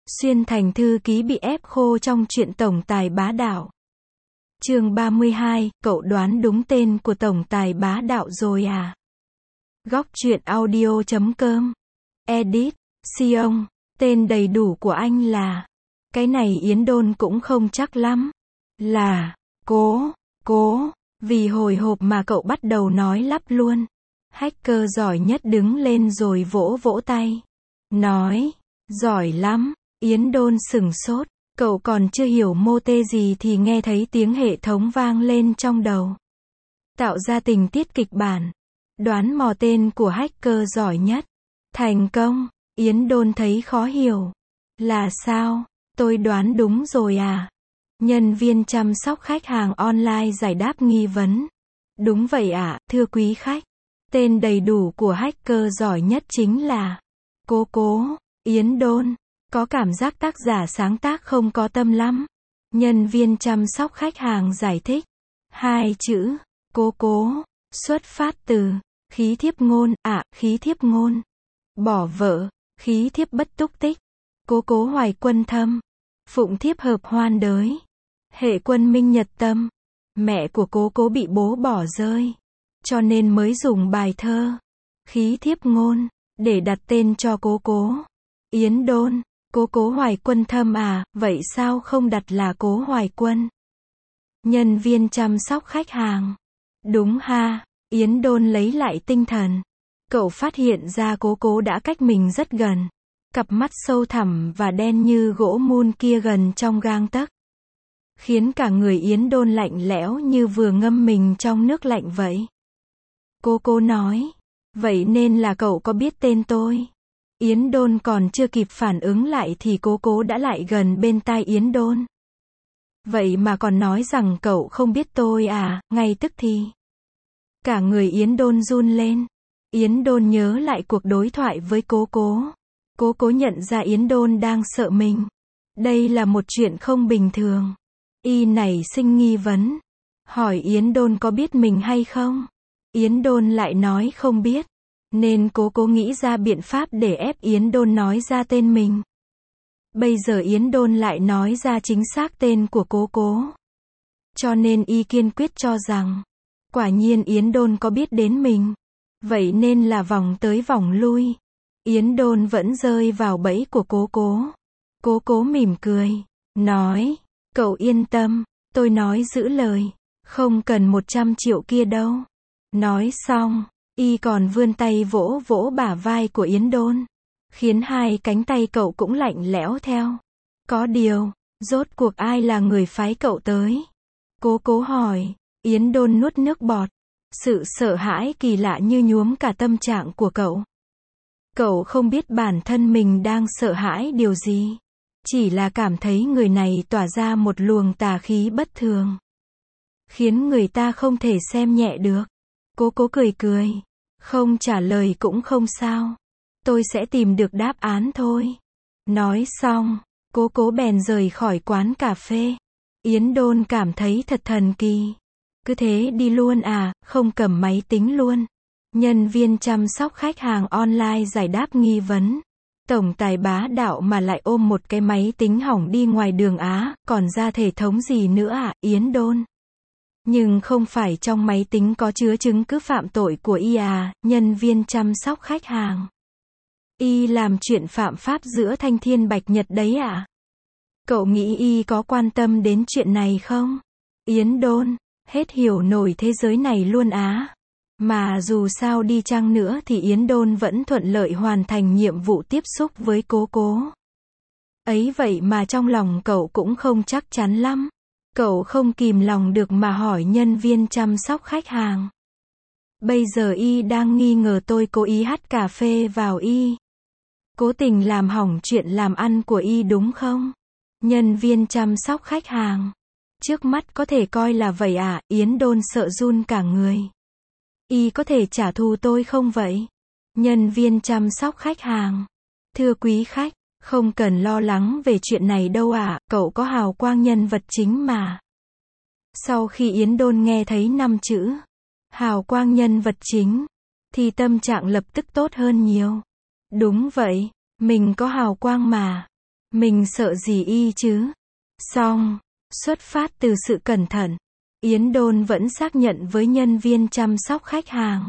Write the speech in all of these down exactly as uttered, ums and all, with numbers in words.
Xuyên Thành thư ký bị ép khô trong chuyện tổng tài bá đạo. Chương ba mươi hai, cậu đoán đúng tên của tổng tài bá đạo rồi à? Góc truyện audio chấm com. Edit, Sion, tên đầy đủ của anh là... Cái này Yến Đôn cũng không chắc lắm. Là... Cố... Cố... Vì hồi hộp mà cậu bắt đầu nói lắp luôn. Hacker giỏi nhất đứng lên rồi vỗ vỗ tay. Nói... Giỏi lắm. Yến Đôn sửng sốt. Cậu còn chưa hiểu mô tê gì thì nghe thấy tiếng hệ thống vang lên trong đầu. Tạo ra tình tiết kịch bản. Đoán mò tên của hacker giỏi nhất. Thành công. Yến Đôn thấy khó hiểu. Là sao? Tôi đoán đúng rồi à? Nhân viên chăm sóc khách hàng online giải đáp nghi vấn. Đúng vậy ạ, thưa quý khách. Tên đầy đủ của hacker giỏi nhất chính là... Cố Cố. Yến Đôn. Có cảm giác tác giả sáng tác không có tâm lắm. Nhân viên chăm sóc khách hàng giải thích. Hai chữ, Cố Cố, xuất phát từ, khí thiếp ngôn, ạ, à, khí thiếp ngôn. Bỏ vợ, khí thiếp bất túc tích. Cố Cố hoài quân thâm. Phụng thiếp hợp hoan đới. Hệ quân minh nhật tâm. Mẹ của Cố Cố bị bố bỏ rơi. Cho nên mới dùng bài thơ. Khí thiếp ngôn, để đặt tên cho Cố Cố. Yến Đôn. Cố Cố hoài quân thâm à, vậy sao không đặt là Cố hoài quân? Nhân viên chăm sóc khách hàng. Đúng ha, Yến Đôn lấy lại tinh thần. Cậu phát hiện ra Cố Cố đã cách mình rất gần. Cặp mắt sâu thẳm và đen như gỗ mun kia gần trong gang tấc. Khiến cả người Yến Đôn lạnh lẽo như vừa ngâm mình trong nước lạnh vậy. Cố Cố nói, vậy nên là cậu có biết tên tôi? Yến Đôn còn chưa kịp phản ứng lại thì Cố Cố đã lại gần bên tai Yến Đôn. Vậy mà còn nói rằng cậu không biết tôi à, ngay tức thì. Cả người Yến Đôn run lên. Yến Đôn nhớ lại cuộc đối thoại với Cố Cố. Cố Cố nhận ra Yến Đôn đang sợ mình. Đây là một chuyện không bình thường. Y nảy sinh nghi vấn. Hỏi Yến Đôn có biết mình hay không? Yến Đôn lại nói không biết. Nên Cố Cố nghĩ ra biện pháp để ép Yến Đôn nói ra tên mình. Bây giờ Yến Đôn lại nói ra chính xác tên của Cố Cố. Cho nên y kiên quyết cho rằng, quả nhiên Yến Đôn có biết đến mình. Vậy nên là vòng tới vòng lui. Yến Đôn vẫn rơi vào bẫy của Cố Cố. Cố Cố mỉm cười, nói, cậu yên tâm, tôi nói giữ lời, không cần một trăm triệu kia đâu. Nói xong, y còn vươn tay vỗ vỗ bả vai của Yến Đôn, khiến hai cánh tay cậu cũng lạnh lẽo theo. Có điều, rốt cuộc ai là người phái cậu tới? Cố Cố hỏi. Yến Đôn nuốt nước bọt. Sự sợ hãi kỳ lạ như nhuốm cả tâm trạng của cậu. Cậu không biết bản thân mình đang sợ hãi điều gì. Chỉ là cảm thấy người này tỏa ra một luồng tà khí bất thường. Khiến người ta không thể xem nhẹ được. Cố Cố cười cười. Không trả lời cũng không sao. Tôi sẽ tìm được đáp án thôi. Nói xong, Cố Cố bèn rời khỏi quán cà phê. Yến Đôn cảm thấy thật thần kỳ. Cứ thế đi luôn à, không cầm máy tính luôn. Nhân viên chăm sóc khách hàng online giải đáp nghi vấn. Tổng tài bá đạo mà lại ôm một cái máy tính hỏng đi ngoài đường Á, còn ra thể thống gì nữa à, Yến Đôn? Nhưng không phải trong máy tính có chứa chứng cứ phạm tội của y à, nhân viên chăm sóc khách hàng. Y làm chuyện phạm pháp giữa thanh thiên bạch nhật đấy à? Cậu nghĩ y có quan tâm đến chuyện này không? Yến Đôn, hết hiểu nổi thế giới này luôn á. Mà dù sao đi chăng nữa thì Yến Đôn vẫn thuận lợi hoàn thành nhiệm vụ tiếp xúc với Cố Cố. Ấy vậy mà trong lòng cậu cũng không chắc chắn lắm. Cậu không kìm lòng được mà hỏi nhân viên chăm sóc khách hàng. Bây giờ y đang nghi ngờ tôi cố ý hắt cà phê vào y. Cố tình làm hỏng chuyện làm ăn của y đúng không? Nhân viên chăm sóc khách hàng. Trước mắt có thể coi là vậy à, Yến Đôn sợ run cả người. Y có thể trả thù tôi không vậy? Nhân viên chăm sóc khách hàng. Thưa quý khách, không cần lo lắng về chuyện này đâu ạ, à, cậu có hào quang nhân vật chính mà. Sau khi Yến Đôn nghe thấy năm chữ hào quang nhân vật chính, thì tâm trạng lập tức tốt hơn nhiều. Đúng vậy, mình có hào quang mà. Mình sợ gì y chứ? Xong, xuất phát từ sự cẩn thận, Yến Đôn vẫn xác nhận với nhân viên chăm sóc khách hàng.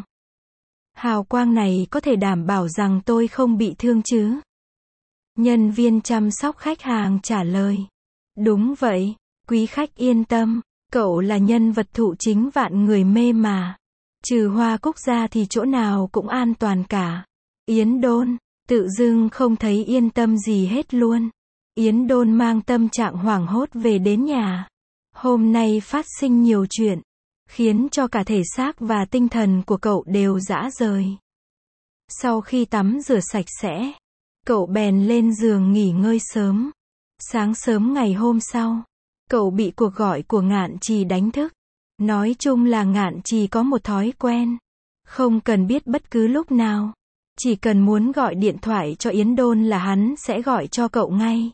Hào quang này có thể đảm bảo rằng tôi không bị thương chứ? Nhân viên chăm sóc khách hàng trả lời. Đúng vậy, quý khách yên tâm, cậu là nhân vật thụ chính vạn người mê mà. Trừ Hoa Cúc ra thì chỗ nào cũng an toàn cả. Yến Đôn, tự dưng không thấy yên tâm gì hết luôn. Yến Đôn mang tâm trạng hoảng hốt về đến nhà. Hôm nay phát sinh nhiều chuyện, khiến cho cả thể xác và tinh thần của cậu đều rã rời. Sau khi tắm rửa sạch sẽ, cậu bèn lên giường nghỉ ngơi sớm. Sáng sớm ngày hôm sau, cậu bị cuộc gọi của Ngạn Trì đánh thức. Nói chung là Ngạn Trì có một thói quen, không cần biết bất cứ lúc nào, chỉ cần muốn gọi điện thoại cho Yến Đôn là hắn sẽ gọi cho cậu ngay.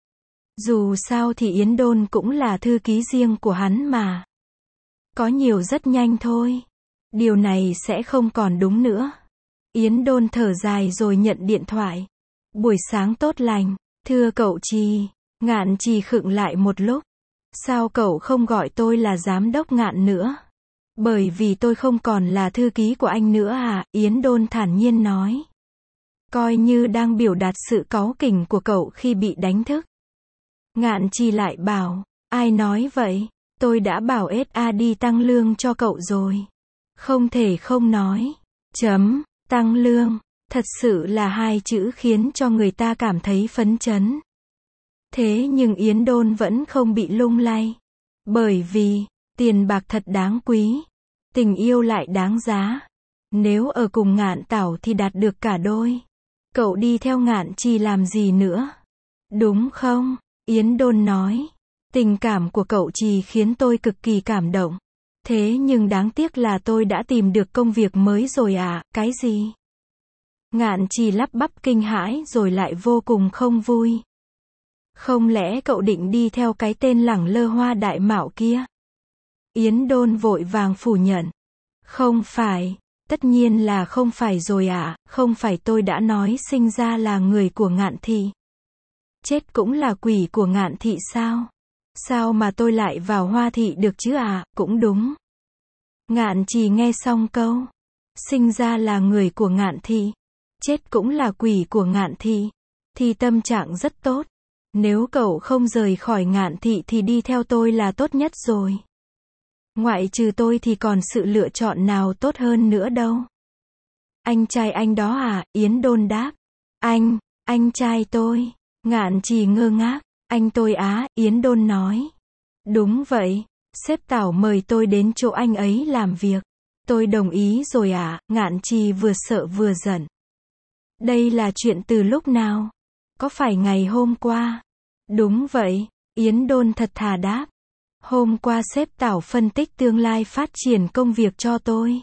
Dù sao thì Yến Đôn cũng là thư ký riêng của hắn mà. Có nhiều rất nhanh thôi. Điều này sẽ không còn đúng nữa. Yến Đôn thở dài rồi nhận điện thoại. Buổi sáng tốt lành, thưa cậu Trì. Ngạn Trì khựng lại một lúc. Sao cậu không gọi tôi là giám đốc Ngạn nữa? Bởi vì tôi không còn là thư ký của anh nữa à? Yến Đôn thản nhiên nói. Coi như đang biểu đạt sự cáu kỉnh của cậu khi bị đánh thức. Ngạn Trì lại bảo, ai nói vậy? Tôi đã bảo ét a đi tăng lương cho cậu rồi. Không thể không nói. Chấm, tăng lương. Thật sự là hai chữ khiến cho người ta cảm thấy phấn chấn. Thế nhưng Yến Đôn vẫn không bị lung lay. Bởi vì, tiền bạc thật đáng quý. Tình yêu lại đáng giá. Nếu ở cùng Ngạn Tảo thì đạt được cả đôi. Cậu đi theo Ngạn Trì làm gì nữa? Đúng không? Yến Đôn nói. Tình cảm của cậu Trì khiến tôi cực kỳ cảm động. Thế nhưng đáng tiếc là tôi đã tìm được công việc mới rồi à? Cái gì? Ngạn Trì lắp bắp kinh hãi rồi lại vô cùng không vui. Không lẽ cậu định đi theo cái tên lẳng lơ Hoa Đại Mạo kia? Yến Đôn vội vàng phủ nhận. Không phải, tất nhiên là không phải rồi ạ, không phải tôi đã nói sinh ra là người của Ngạn Thị. Chết cũng là quỷ của Ngạn Thị sao? Sao mà tôi lại vào Hoa Thị được chứ à? Cũng đúng. Ngạn Trì nghe xong câu, sinh ra là người của Ngạn Thị, chết cũng là quỷ của Ngạn Thị, thì tâm trạng rất tốt. Nếu cậu không rời khỏi Ngạn Thị thì đi theo tôi là tốt nhất rồi. Ngoại trừ tôi thì còn sự lựa chọn nào tốt hơn nữa đâu. Anh trai anh đó à? Yến Đôn đáp. Anh, anh trai tôi. Ngạn Trì ngơ ngác. Anh tôi á? Yến Đôn nói. Đúng vậy, sếp Tảo mời tôi đến chỗ anh ấy làm việc. Tôi đồng ý rồi à? Ngạn Trì vừa sợ vừa giận. Đây là chuyện từ lúc nào? Có phải ngày hôm qua? Đúng vậy, Yến Đôn thật thà đáp. Hôm qua sếp Tảo phân tích tương lai phát triển công việc cho tôi.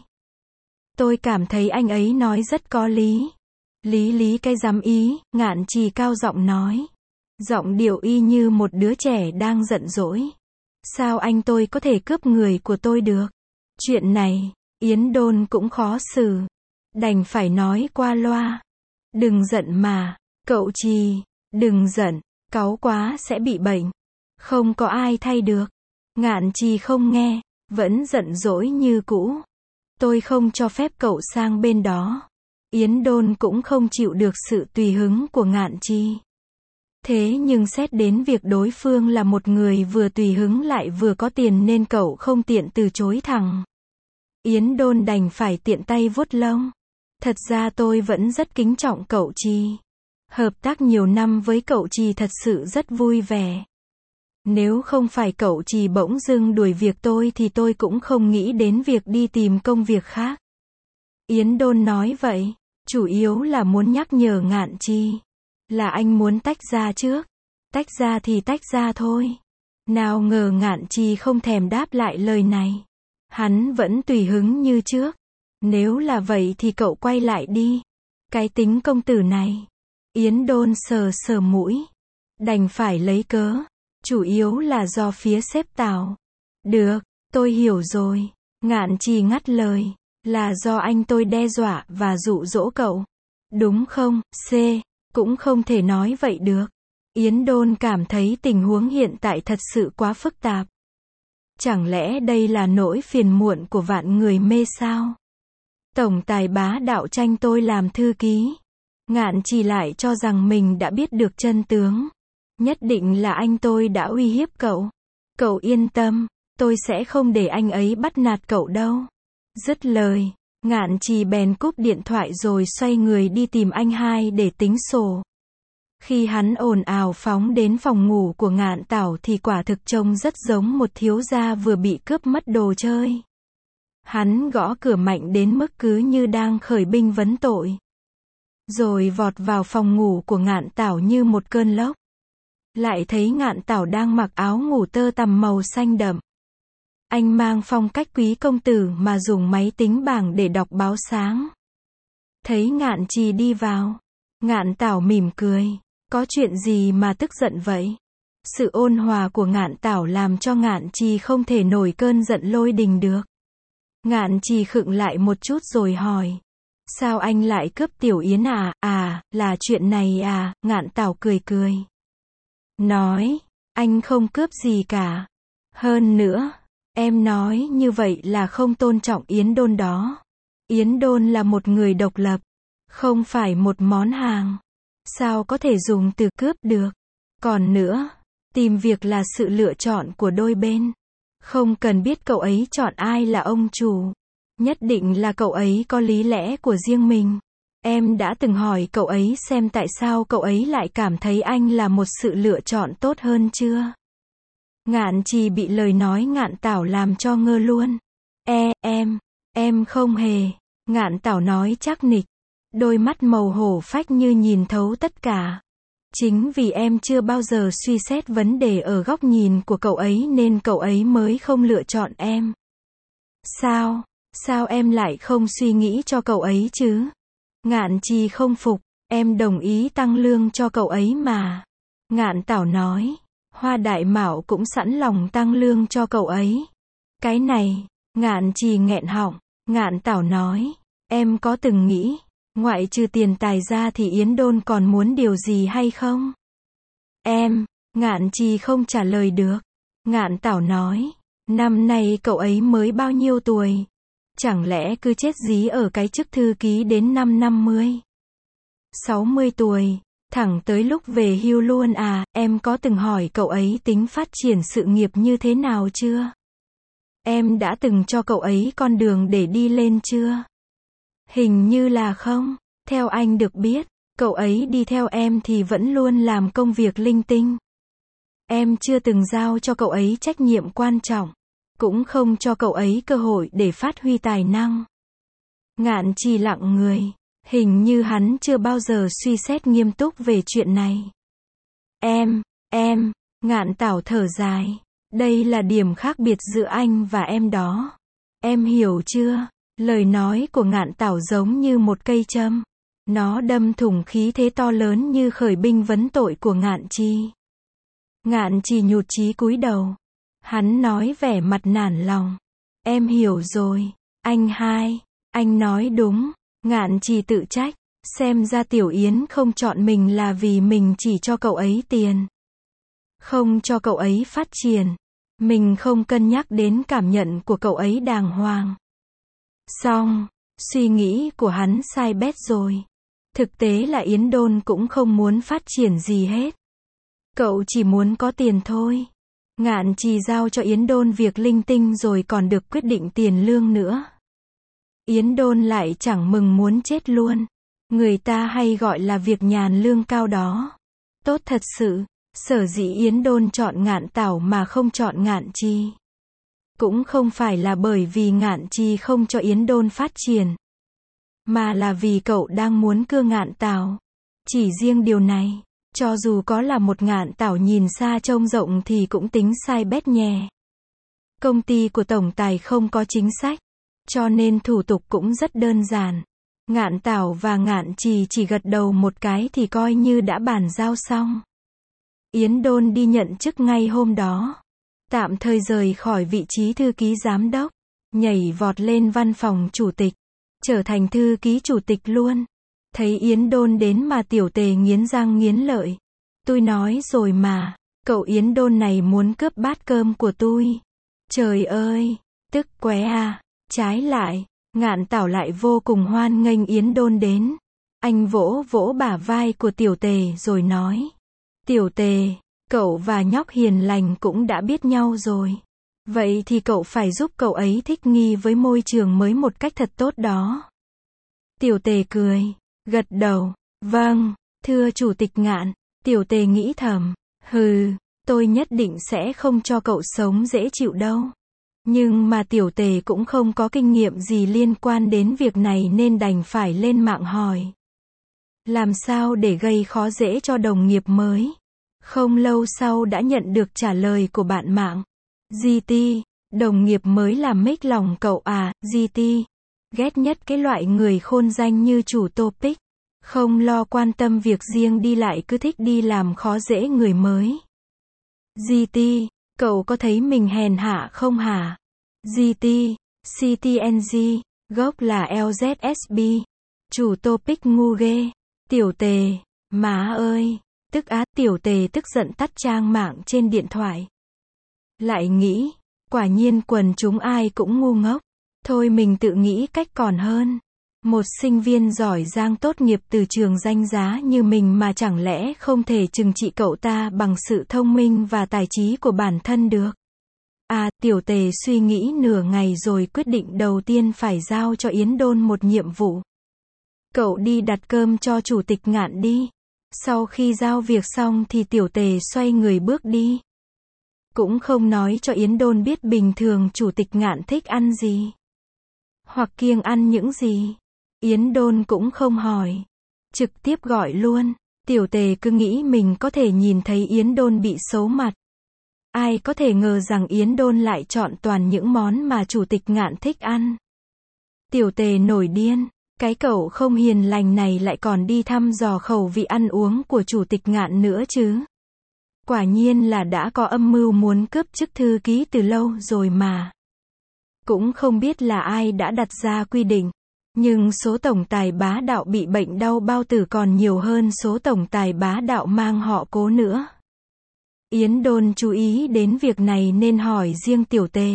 Tôi cảm thấy anh ấy nói rất có lý. Lý lý cái dám ý, Ngạn Trì cao giọng nói. Giọng điệu y như một đứa trẻ đang giận dỗi. Sao anh tôi có thể cướp người của tôi được? Chuyện này, Yến Đôn cũng khó xử. Đành phải nói qua loa. Đừng giận mà, cậu Trì, đừng giận, cáu quá sẽ bị bệnh. Không có ai thay được. Ngạn Trì không nghe, vẫn giận dỗi như cũ. Tôi không cho phép cậu sang bên đó. Yến Đôn cũng không chịu được sự tùy hứng của Ngạn Trì. Thế nhưng xét đến việc đối phương là một người vừa tùy hứng lại vừa có tiền nên cậu không tiện từ chối thẳng. Yến Đôn đành phải tiện tay vuốt lông. Thật ra tôi vẫn rất kính trọng cậu Trì. Hợp tác nhiều năm với cậu Trì thật sự rất vui vẻ. Nếu không phải cậu Trì bỗng dưng đuổi việc tôi thì tôi cũng không nghĩ đến việc đi tìm công việc khác. Yến Đôn nói vậy, chủ yếu là muốn nhắc nhở Ngạn Trì. Là anh muốn tách ra trước. Tách ra thì tách ra thôi. Nào ngờ Ngạn Trì không thèm đáp lại lời này. Hắn vẫn tùy hứng như trước. Nếu là vậy thì cậu quay lại đi. Cái tính công tử này. Yến Đôn sờ sờ mũi. Đành phải lấy cớ. Chủ yếu là do phía sếp Tảo. Được, tôi hiểu rồi. Ngạn Trì ngắt lời. Là do anh tôi đe dọa và dụ dỗ cậu. Đúng không? C. Cũng không thể nói vậy được. Yến Đôn cảm thấy tình huống hiện tại thật sự quá phức tạp. Chẳng lẽ đây là nỗi phiền muộn của vạn người mê sao? Tổng tài Bá Đạo tranh tôi làm thư ký. Ngạn Trì lại cho rằng mình đã biết được chân tướng. Nhất định là anh tôi đã uy hiếp cậu. Cậu yên tâm, tôi sẽ không để anh ấy bắt nạt cậu đâu. Dứt lời, Ngạn Trì bèn cúp điện thoại rồi xoay người đi tìm anh hai để tính sổ. Khi hắn ồn ào phóng đến phòng ngủ của Ngạn Tảo thì quả thực trông rất giống một thiếu gia vừa bị cướp mất đồ chơi. Hắn gõ cửa mạnh đến mức cứ như đang khởi binh vấn tội. Rồi vọt vào phòng ngủ của Ngạn Tảo như một cơn lốc. Lại thấy Ngạn Tảo đang mặc áo ngủ tơ tằm màu xanh đậm. Anh mang phong cách quý công tử mà dùng máy tính bảng để đọc báo sáng. Thấy Ngạn Trì đi vào, Ngạn Tảo mỉm cười. Có chuyện gì mà tức giận vậy? Sự ôn hòa của Ngạn Tảo làm cho Ngạn Trì không thể nổi cơn giận lôi đình được. Ngạn Trì khựng lại một chút rồi hỏi. Sao anh lại cướp Tiểu Yến à? À, là chuyện này à? Ngạn Tảo cười cười. Nói, anh không cướp gì cả. Hơn nữa, em nói như vậy là không tôn trọng Yến Đôn đó. Yến Đôn là một người độc lập, không phải một món hàng. Sao có thể dùng từ cướp được? Còn nữa, tìm việc là sự lựa chọn của đôi bên. Không cần biết cậu ấy chọn ai là ông chủ. Nhất định là cậu ấy có lý lẽ của riêng mình. Em đã từng hỏi cậu ấy xem tại sao cậu ấy lại cảm thấy anh là một sự lựa chọn tốt hơn chưa? Ngạn Trì bị lời nói Ngạn Tảo làm cho ngơ luôn. E, em, em không hề. Ngạn Tảo nói chắc nịch. Đôi mắt màu hổ phách như nhìn thấu tất cả. Chính vì em chưa bao giờ suy xét vấn đề ở góc nhìn của cậu ấy nên cậu ấy mới không lựa chọn em. Sao? Sao em lại không suy nghĩ cho cậu ấy chứ? Ngạn Trì không phục, em đồng ý tăng lương cho cậu ấy mà. Ngạn Tảo nói, Hoa Đại Mạo cũng sẵn lòng tăng lương cho cậu ấy. Cái này, Ngạn Trì nghẹn họng. Ngạn Tảo nói, em có từng nghĩ, ngoại trừ tiền tài ra thì Yến Đôn còn muốn điều gì hay không? Em, Ngạn Trì không trả lời được. Ngạn Tảo nói, năm nay cậu ấy mới bao nhiêu tuổi? Chẳng lẽ cứ chết dí ở cái chức thư ký đến năm năm mươi? sáu mươi tuổi, thẳng tới lúc về hưu luôn à? Em có từng hỏi cậu ấy tính phát triển sự nghiệp như thế nào chưa? Em đã từng cho cậu ấy con đường để đi lên chưa? Hình như là không. Theo anh được biết, cậu ấy đi theo em thì vẫn luôn làm công việc linh tinh. Em chưa từng giao cho cậu ấy trách nhiệm quan trọng, cũng không cho cậu ấy cơ hội để phát huy tài năng. Ngạn Trì lặng người, hình như hắn chưa bao giờ suy xét nghiêm túc về chuyện này. Em, em, Ngạn Tảo thở dài. Đây là điểm khác biệt giữa anh và em đó. Em hiểu chưa? Lời nói của Ngạn Tảo giống như một cây châm. Nó đâm thủng khí thế to lớn như khởi binh vấn tội của Ngạn Trì. Ngạn Trì nhụt chí cúi đầu. Hắn nói vẻ mặt nản lòng. Em hiểu rồi, anh hai, anh nói đúng. Ngạn Trì tự trách. Xem ra Tiểu Yến không chọn mình là vì mình chỉ cho cậu ấy tiền, không cho cậu ấy phát triển. Mình không cân nhắc đến cảm nhận của cậu ấy đàng hoàng. Xong, suy nghĩ của hắn sai bét rồi. Thực tế là Yến Đôn cũng không muốn phát triển gì hết. Cậu chỉ muốn có tiền thôi. Ngạn Trì giao cho Yến Đôn việc linh tinh rồi còn được quyết định tiền lương nữa. Yến Đôn lại chẳng mừng muốn chết luôn. Người ta hay gọi là việc nhàn lương cao đó. Tốt thật sự. Sở dĩ Yến Đôn chọn Ngạn Tảo mà không chọn Ngạn Trì, cũng không phải là bởi vì Ngạn Trì không cho Yến Đôn phát triển, mà là vì cậu đang muốn cưa Ngạn Tảo. Chỉ riêng điều này, cho dù có là một Ngạn Tảo nhìn xa trông rộng thì cũng tính sai bét nhè. Công ty của tổng tài không có chính sách, cho nên thủ tục cũng rất đơn giản. Ngạn Tảo và Ngạn Trì chỉ gật đầu một cái thì coi như đã bàn giao xong. Yến Đôn đi nhận chức ngay hôm đó. Tạm thời rời khỏi vị trí thư ký giám đốc, nhảy vọt lên văn phòng chủ tịch, trở thành thư ký chủ tịch luôn. Thấy Yến Đôn đến mà Tiểu Tề nghiến răng nghiến lợi. Tôi nói rồi mà, cậu Yến Đôn này muốn cướp bát cơm của tôi. Trời ơi, tức quá à. Trái lại, Ngạn Tảo lại vô cùng hoan nghênh Yến Đôn đến. Anh vỗ vỗ bả vai của Tiểu Tề rồi nói. Tiểu Tề, cậu và nhóc hiền lành cũng đã biết nhau rồi. Vậy thì cậu phải giúp cậu ấy thích nghi với môi trường mới một cách thật tốt đó. Tiểu Tề cười, gật đầu. Vâng, thưa Chủ tịch Ngạn. Tiểu Tề nghĩ thầm. Hừ, tôi nhất định sẽ không cho cậu sống dễ chịu đâu. Nhưng mà Tiểu Tề cũng không có kinh nghiệm gì liên quan đến việc này nên đành phải lên mạng hỏi. Làm sao để gây khó dễ cho đồng nghiệp mới? Không lâu sau đã nhận được trả lời của bạn mạng. giê tê, đồng nghiệp mới làm mếch lòng cậu à, giê tê. Ghét nhất cái loại người khôn danh như chủ topic. Không lo quan tâm việc riêng đi lại cứ thích đi làm khó dễ người mới. giê tê, cậu có thấy mình hèn hạ không hả? giê tê, xê tê en giê, gốc là lờ dét ét bê. Chủ topic ngu ghê. Tiểu Tề, má ơi, tức á, Tiểu Tề tức giận tắt trang mạng trên điện thoại. Lại nghĩ, quả nhiên quần chúng ai cũng ngu ngốc. Thôi mình tự nghĩ cách còn hơn. Một sinh viên giỏi giang tốt nghiệp từ trường danh giá như mình mà chẳng lẽ không thể trừng trị cậu ta bằng sự thông minh và tài trí của bản thân được. À, Tiểu Tề suy nghĩ nửa ngày rồi quyết định đầu tiên phải giao cho Yến Đôn một nhiệm vụ. Cậu đi đặt cơm cho Chủ tịch Ngạn đi. Sau khi giao việc xong thì Tiểu Tề xoay người bước đi. Cũng không nói cho Yến Đôn biết bình thường Chủ tịch Ngạn thích ăn gì. Hoặc kiêng ăn những gì. Yến Đôn cũng không hỏi. Trực tiếp gọi luôn. Tiểu Tề cứ nghĩ mình có thể nhìn thấy Yến Đôn bị xấu mặt. Ai có thể ngờ rằng Yến Đôn lại chọn toàn những món mà Chủ tịch Ngạn thích ăn. Tiểu Tề nổi điên. Cái cậu không hiền lành này lại còn đi thăm dò khẩu vị ăn uống của Chủ tịch Ngạn nữa chứ. Quả nhiên là đã có âm mưu muốn cướp chức thư ký từ lâu rồi mà. Cũng không biết là ai đã đặt ra quy định. Nhưng số tổng tài bá đạo bị bệnh đau bao tử còn nhiều hơn số tổng tài bá đạo mang họ Cố nữa. Yến Đôn chú ý đến việc này nên hỏi riêng Tiểu Tề.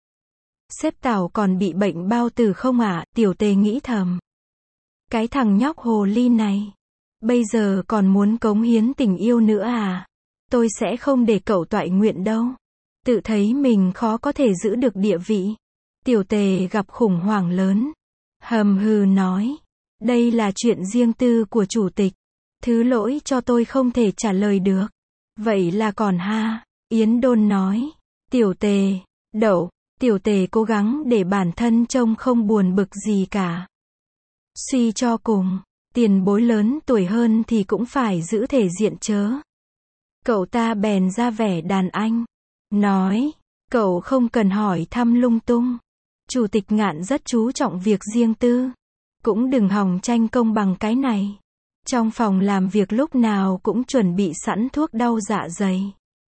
Sếp Tảo còn bị bệnh bao tử không ạ? À? Tiểu Tề nghĩ thầm. Cái thằng nhóc hồ ly này. Bây giờ còn muốn cống hiến tình yêu nữa à? Tôi sẽ không để cậu toại nguyện đâu. Tự thấy mình khó có thể giữ được địa vị. Tiểu Tề gặp khủng hoảng lớn. Hầm hừ nói. Đây là chuyện riêng tư của Chủ tịch. Thứ lỗi cho tôi không thể trả lời được. Vậy là còn ha. Yến Đôn nói. Tiểu Tề, đậu. Tiểu Tề cố gắng để bản thân trông không buồn bực gì cả. Suy cho cùng, tiền bối lớn tuổi hơn thì cũng phải giữ thể diện chớ. Cậu ta bèn ra vẻ đàn anh. Nói, cậu không cần hỏi thăm lung tung. Chủ tịch Ngạn rất chú trọng việc riêng tư. Cũng đừng hòng tranh công bằng cái này. Trong phòng làm việc lúc nào cũng chuẩn bị sẵn thuốc đau dạ dày.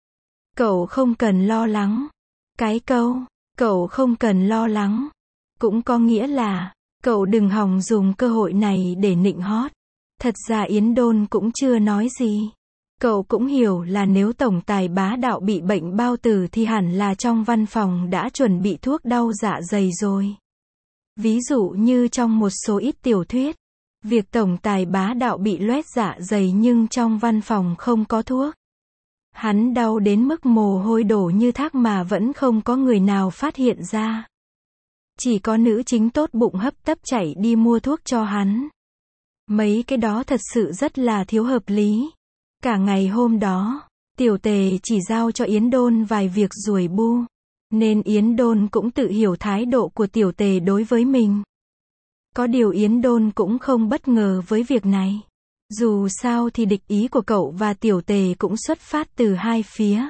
Cậu không cần lo lắng. Cái câu, cậu không cần lo lắng. Cũng có nghĩa là, cậu đừng hòng dùng cơ hội này để nịnh hót. Thật ra Yến Đôn cũng chưa nói gì. Cậu cũng hiểu là nếu tổng tài bá đạo bị bệnh bao tử thì hẳn là trong văn phòng đã chuẩn bị thuốc đau dạ dày rồi. Ví dụ như trong một số ít tiểu thuyết, việc tổng tài bá đạo bị loét dạ dày nhưng trong văn phòng không có thuốc. Hắn đau đến mức mồ hôi đổ như thác mà vẫn không có người nào phát hiện ra. Chỉ có nữ chính tốt bụng hấp tấp chạy đi mua thuốc cho hắn. Mấy cái đó thật sự rất là thiếu hợp lý. Cả ngày hôm đó, Tiểu Tề chỉ giao cho Yến Đôn vài việc ruồi bu. Nên Yến Đôn cũng tự hiểu thái độ của Tiểu Tề đối với mình. Có điều Yến Đôn cũng không bất ngờ với việc này. Dù sao thì địch ý của cậu và Tiểu Tề cũng xuất phát từ hai phía.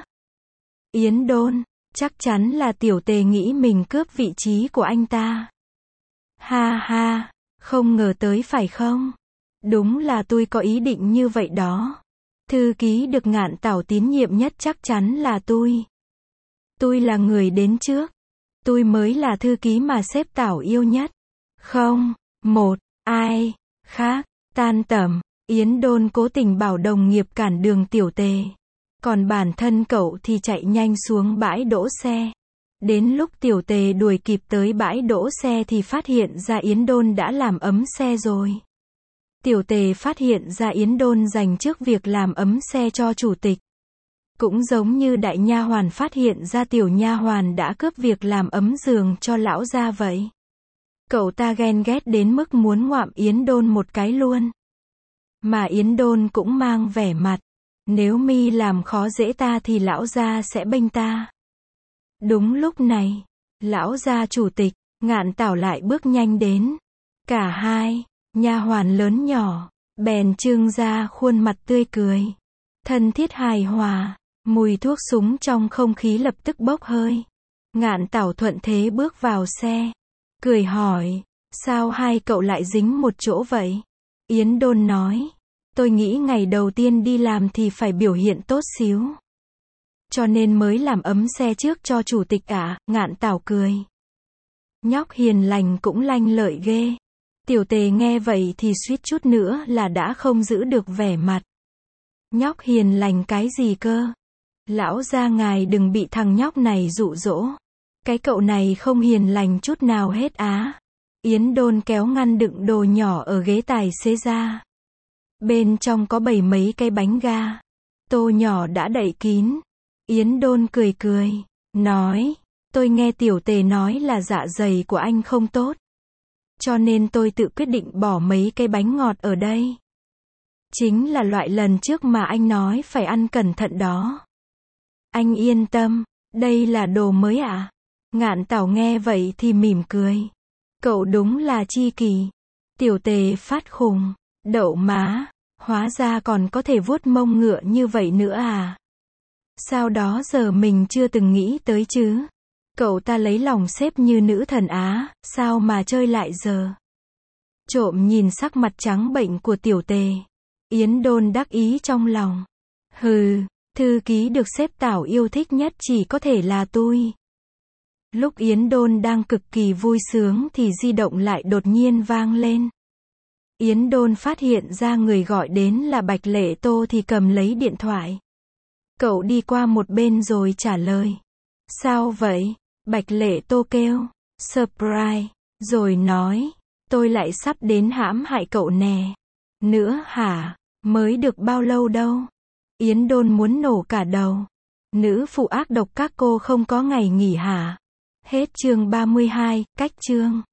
Yến Đôn, chắc chắn là Tiểu Tề nghĩ mình cướp vị trí của anh ta. Ha ha, không ngờ tới phải không? Đúng là tôi có ý định như vậy đó. Thư ký được Ngạn Tảo tín nhiệm nhất chắc chắn là tôi. Tôi là người đến trước. Tôi mới là thư ký mà sếp Tảo yêu nhất. Không, một, ai khác, tan tầm. Yến Đôn cố tình bảo đồng nghiệp cản đường Tiểu Tề. Còn bản thân cậu thì chạy nhanh xuống bãi đỗ xe. Đến lúc Tiểu Tề đuổi kịp tới bãi đỗ xe thì phát hiện ra Yến Đôn đã làm ấm xe rồi. Tiểu Tề phát hiện ra Yến Đôn dành trước việc làm ấm xe cho chủ tịch. Cũng giống như đại nha hoàn phát hiện ra tiểu nha hoàn đã cướp việc làm ấm giường cho lão gia vậy. Cậu ta ghen ghét đến mức muốn ngoạm Yến Đôn một cái luôn. Mà Yến Đôn cũng mang vẻ mặt, nếu mi làm khó dễ ta thì lão gia sẽ bênh ta. Đúng lúc này, lão gia chủ tịch, Ngạn Tảo lại bước nhanh đến. Cả hai, nha hoàn lớn nhỏ, bèn trưng ra khuôn mặt tươi cười. Thân thiết hài hòa, mùi thuốc súng trong không khí lập tức bốc hơi. Ngạn Tảo thuận thế bước vào xe. Cười hỏi, sao hai cậu lại dính một chỗ vậy? Yến Đôn nói, tôi nghĩ ngày đầu tiên đi làm thì phải biểu hiện tốt xíu. Cho nên mới làm ấm xe trước cho chủ tịch ạ, à? Ngạn Tảo cười. Nhóc hiền lành cũng lanh lợi ghê. Tiểu Tề nghe vậy thì suýt chút nữa là đã không giữ được vẻ mặt. Nhóc hiền lành cái gì cơ? Lão gia ngài đừng bị thằng nhóc này dụ dỗ. Cái cậu này không hiền lành chút nào hết á. Yến Đôn kéo ngăn đựng đồ nhỏ ở ghế tài xế ra. Bên trong có bày mấy cái bánh ga. Tô nhỏ đã đậy kín. Yến Đôn cười cười, nói, tôi nghe Tiểu Tề nói là dạ dày của anh không tốt. Cho nên tôi tự quyết định bỏ mấy cái bánh ngọt ở đây. Chính là loại lần trước mà anh nói phải ăn cẩn thận đó. Anh yên tâm, đây là đồ mới ạ. À? Ngạn Tảo nghe vậy thì mỉm cười. Cậu đúng là chi kỷ. Tiểu Tề phát khùng, đậu má, hóa ra còn có thể vuốt mông ngựa như vậy nữa à. Sao đó giờ mình chưa từng nghĩ tới chứ. Cậu ta lấy lòng sếp như nữ thần Á, sao mà chơi lại giờ. Trộm nhìn sắc mặt trắng bệnh của Tiểu Tề. Yến Đôn đắc ý trong lòng. Hừ, thư ký được sếp Tảo yêu thích nhất chỉ có thể là tôi. Lúc Yến Đôn đang cực kỳ vui sướng thì di động lại đột nhiên vang lên. Yến Đôn phát hiện ra người gọi đến là Bạch Lệ Tô thì cầm lấy điện thoại. Cậu đi qua một bên rồi trả lời. Sao vậy? Bạch Lệ Tô kêu. Surprise. Rồi nói. Tôi lại sắp đến hãm hại cậu nè. Nữa hả? Mới được bao lâu đâu? Yến Đôn muốn nổ cả đầu. Nữ phụ ác độc các cô không có ngày nghỉ hả? Hết chương ba mươi hai, cách chương.